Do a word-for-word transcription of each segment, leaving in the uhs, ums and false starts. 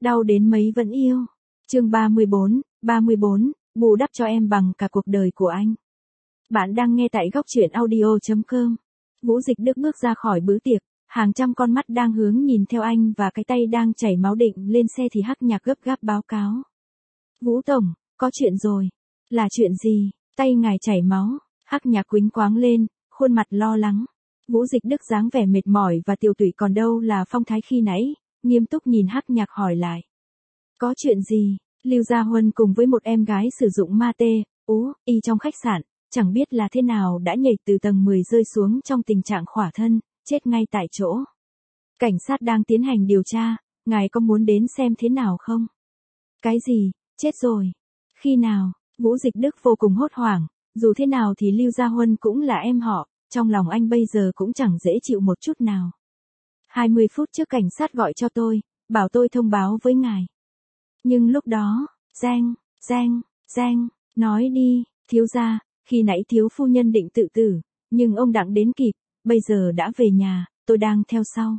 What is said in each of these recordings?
Đau đến mấy vẫn yêu. Chương ba mươi bốn, ba mươi bốn, bù đắp cho em bằng cả cuộc đời của anh. Bạn đang nghe tại góc truyện audio chấm com. Vũ Dịch Đức bước ra khỏi bữa tiệc, hàng trăm con mắt đang hướng nhìn theo anh và cái tay đang chảy máu định lên xe thì Hắc Nhạc gấp gáp báo cáo. Vũ Tổng, có chuyện rồi. Là chuyện gì? Tay ngài chảy máu. Hắc Nhạc quýnh quáng lên, khuôn mặt lo lắng. Vũ Dịch Đức dáng vẻ mệt mỏi và tiều tụy còn đâu là phong thái khi nãy, nghiêm túc nhìn Hắc Nhạc hỏi lại. Có chuyện gì? Lưu Gia Huân cùng với một em gái sử dụng ma tê, ú, y trong khách sạn, chẳng biết là thế nào đã nhảy từ tầng mười rơi xuống trong tình trạng khỏa thân, chết ngay tại chỗ. Cảnh sát đang tiến hành điều tra, ngài có muốn đến xem thế nào không? Cái gì? Chết rồi. Khi nào? Vũ Dịch Đức vô cùng hốt hoảng, dù thế nào thì Lưu Gia Huân cũng là em họ, trong lòng anh bây giờ cũng chẳng dễ chịu một chút nào. hai mươi phút trước cảnh sát gọi cho tôi, bảo tôi thông báo với ngài. Nhưng lúc đó, Giang, Giang, Giang, nói đi, thiếu gia, khi nãy thiếu phu nhân định tự tử, nhưng ông Đặng đến kịp, bây giờ đã về nhà, tôi đang theo sau.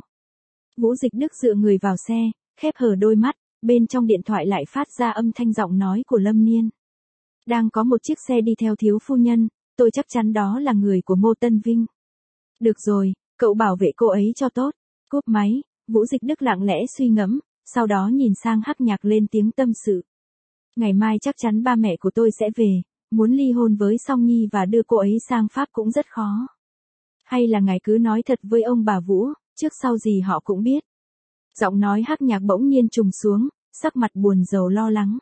Vũ Dịch Đức dựa người vào xe, khép hờ đôi mắt, bên trong điện thoại lại phát ra âm thanh giọng nói của Lâm Niên. Đang có một chiếc xe đi theo thiếu phu nhân, tôi chắc chắn đó là người của Ngô Tân Vinh. Được rồi, cậu bảo vệ cô ấy cho tốt. Cúp máy, Vũ Dịch Đức lặng lẽ suy ngẫm, sau đó nhìn sang Hắc Nhạc lên tiếng tâm sự. Ngày mai chắc chắn ba mẹ của tôi sẽ về, muốn ly hôn với Song Nhi và đưa cô ấy sang Pháp cũng rất khó. Hay là ngài cứ nói thật với ông bà Vũ, trước sau gì họ cũng biết. Giọng nói Hắc Nhạc bỗng nhiên trùng xuống, sắc mặt buồn rầu lo lắng.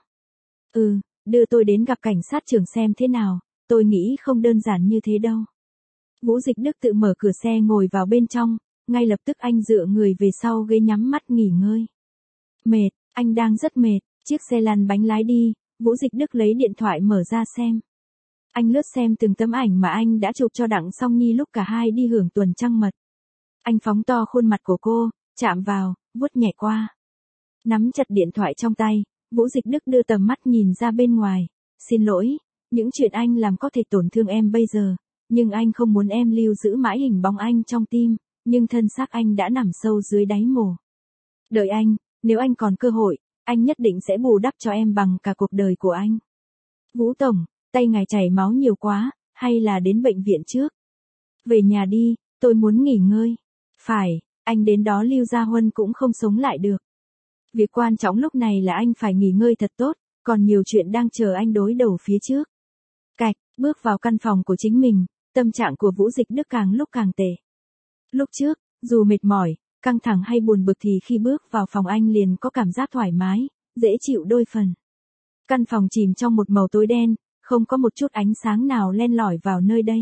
Ừ, đưa tôi đến gặp cảnh sát trưởng xem thế nào, tôi nghĩ không đơn giản như thế đâu. Vũ Dịch Đức tự mở cửa xe ngồi vào bên trong, ngay lập tức anh dựa người về sau ghế nhắm mắt nghỉ ngơi. Mệt, anh đang rất mệt, chiếc xe lăn bánh lái đi, Vũ Dịch Đức lấy điện thoại mở ra xem. Anh lướt xem từng tấm ảnh mà anh đã chụp cho Đặng Song Nhi lúc cả hai đi hưởng tuần trăng mật. Anh phóng to khuôn mặt của cô, chạm vào, vuốt nhẹ qua. Nắm chặt điện thoại trong tay, Vũ Dịch Đức đưa tầm mắt nhìn ra bên ngoài. Xin lỗi, những chuyện anh làm có thể tổn thương em bây giờ, nhưng anh không muốn em lưu giữ mãi hình bóng anh trong tim, nhưng thân xác anh đã nằm sâu dưới đáy mồ. Đợi anh, nếu anh còn cơ hội, anh nhất định sẽ bù đắp cho em bằng cả cuộc đời của anh. Vũ Tổng, tay ngài chảy máu nhiều quá, hay là đến bệnh viện trước? Về nhà đi, tôi muốn nghỉ ngơi. Phải, anh đến đó Lưu Gia Huân cũng không sống lại được. Việc quan trọng lúc này là anh phải nghỉ ngơi thật tốt, còn nhiều chuyện đang chờ anh đối đầu phía trước. Cạch, bước vào căn phòng của chính mình, tâm trạng của Vũ Dịch Đức càng lúc càng tệ. Lúc trước, dù mệt mỏi, căng thẳng hay buồn bực thì khi bước vào phòng anh liền có cảm giác thoải mái, dễ chịu đôi phần. Căn phòng chìm trong một màu tối đen, không có một chút ánh sáng nào len lỏi vào nơi đây.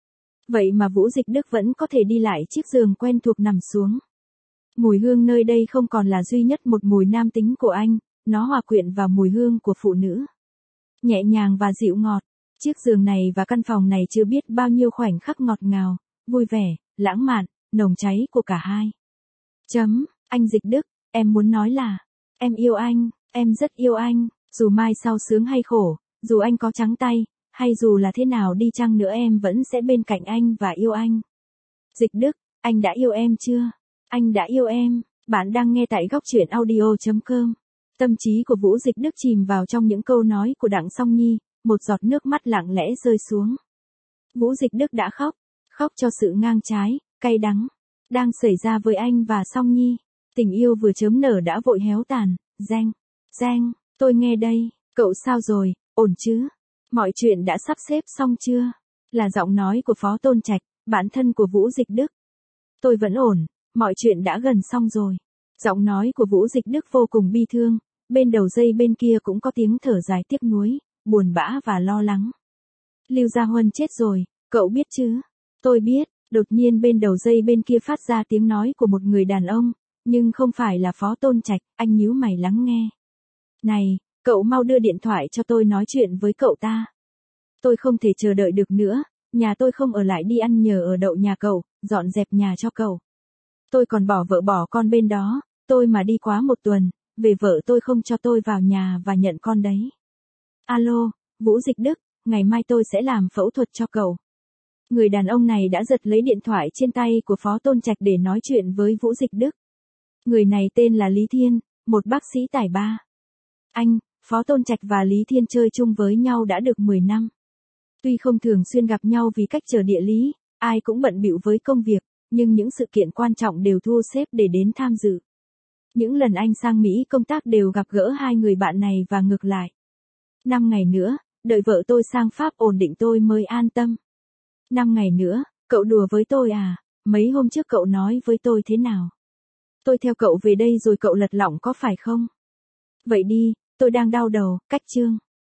Vậy mà Vũ Dịch Đức vẫn có thể đi lại chiếc giường quen thuộc nằm xuống. Mùi hương nơi đây không còn là duy nhất một mùi nam tính của anh, nó hòa quyện vào mùi hương của phụ nữ. Nhẹ nhàng và dịu ngọt, chiếc giường này và căn phòng này chưa biết bao nhiêu khoảnh khắc ngọt ngào, vui vẻ, lãng mạn, nồng cháy của cả hai. Chấm, anh Dịch Đức, em muốn nói là, em yêu anh, em rất yêu anh, dù mai sau sướng hay khổ, dù anh có trắng tay, hay dù là thế nào đi chăng nữa em vẫn sẽ bên cạnh anh và yêu anh. Dịch Đức, anh đã yêu em chưa? Anh đã yêu em, bạn đang nghe tại góc truyện audio chấm com. Tâm trí của Vũ Dịch Đức chìm vào trong những câu nói của Đặng Song Nhi, một giọt nước mắt lặng lẽ rơi xuống. Vũ Dịch Đức đã khóc, khóc cho sự ngang trái, cay đắng, đang xảy ra với anh và Song Nhi. Tình yêu vừa chớm nở đã vội héo tàn. Giang, Giang, tôi nghe đây, cậu sao rồi, ổn chứ? Mọi chuyện đã sắp xếp xong chưa? Là giọng nói của Phó Tôn Trạch, bạn thân của Vũ Dịch Đức. Tôi vẫn ổn, mọi chuyện đã gần xong rồi. Giọng nói của Vũ Dịch Đức vô cùng bi thương, bên đầu dây bên kia cũng có tiếng thở dài tiếc nuối, buồn bã và lo lắng. Lưu Gia Huân chết rồi, cậu biết chứ? Tôi biết, đột nhiên bên đầu dây bên kia phát ra tiếng nói của một người đàn ông, nhưng không phải là Phó Tôn Trạch, anh nhíu mày lắng nghe. Này, cậu mau đưa điện thoại cho tôi nói chuyện với cậu ta. Tôi không thể chờ đợi được nữa, nhà tôi không ở lại đi ăn nhờ ở đậu nhà cậu, dọn dẹp nhà cho cậu. Tôi còn bỏ vợ bỏ con bên đó, tôi mà đi quá một tuần, về vợ tôi không cho tôi vào nhà và nhận con đấy. Alo, Vũ Dịch Đức, ngày mai tôi sẽ làm phẫu thuật cho cậu. Người đàn ông này đã giật lấy điện thoại trên tay của Phó Tôn Trạch để nói chuyện với Vũ Dịch Đức. Người này tên là Lý Thiên, một bác sĩ tài ba. Anh, Phó Tôn Trạch và Lý Thiên chơi chung với nhau đã được mười năm. Tuy không thường xuyên gặp nhau vì cách trở địa lý, ai cũng bận bịu với công việc, nhưng những sự kiện quan trọng đều thu xếp để đến tham dự. Những lần anh sang Mỹ công tác đều gặp gỡ hai người bạn này và ngược lại. Năm ngày nữa, đợi vợ tôi sang Pháp ổn định tôi mới an tâm. Năm ngày nữa, cậu đùa với tôi à? Mấy hôm trước cậu nói với tôi thế nào? Tôi theo cậu về đây rồi cậu lật lọng có phải không? Vậy đi, tôi đang đau đầu, cách chương.